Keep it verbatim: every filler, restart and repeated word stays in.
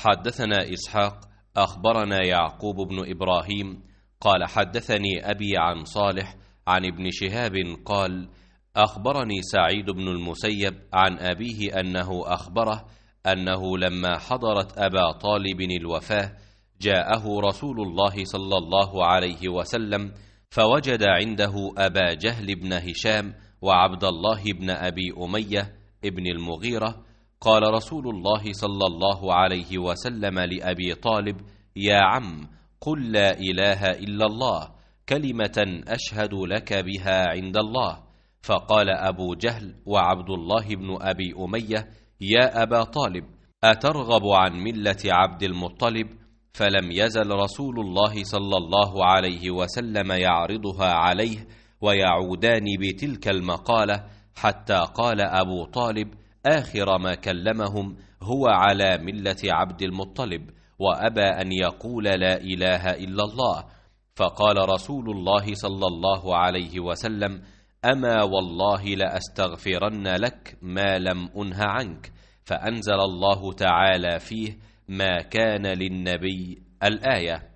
حدثنا إسحاق أخبرنا يعقوب بن إبراهيم قال حدثني أبي عن صالح عن ابن شهاب قال أخبرني سعيد بن المسيب عن أبيه أنه أخبره أنه لما حضرت أبا طالب الوفاة جاءه رسول الله صلى الله عليه وسلم فوجد عنده أبا جهل بن هشام وعبد الله بن أبي أمية ابن المغيرة. قال رسول الله صلى الله عليه وسلم لأبي طالب: يا عم، قل لا إله إلا الله، كلمة أشهد لك بها عند الله. فقال أبو جهل وعبد الله بن أبي أمية: يا أبا طالب، أترغب عن ملة عبد المطلب؟ فلم يزل رسول الله صلى الله عليه وسلم يعرضها عليه ويعودان بتلك المقالة حتى قال أبو طالب آخر ما كلمهم: هو على ملة عبد المطلب، وأبى أن يقول لا إله إلا الله. فقال رسول الله صلى الله عليه وسلم: أما والله لأستغفرن لك ما لم أنه عنك. فأنزل الله تعالى فيه: ما كان للنبي الآية.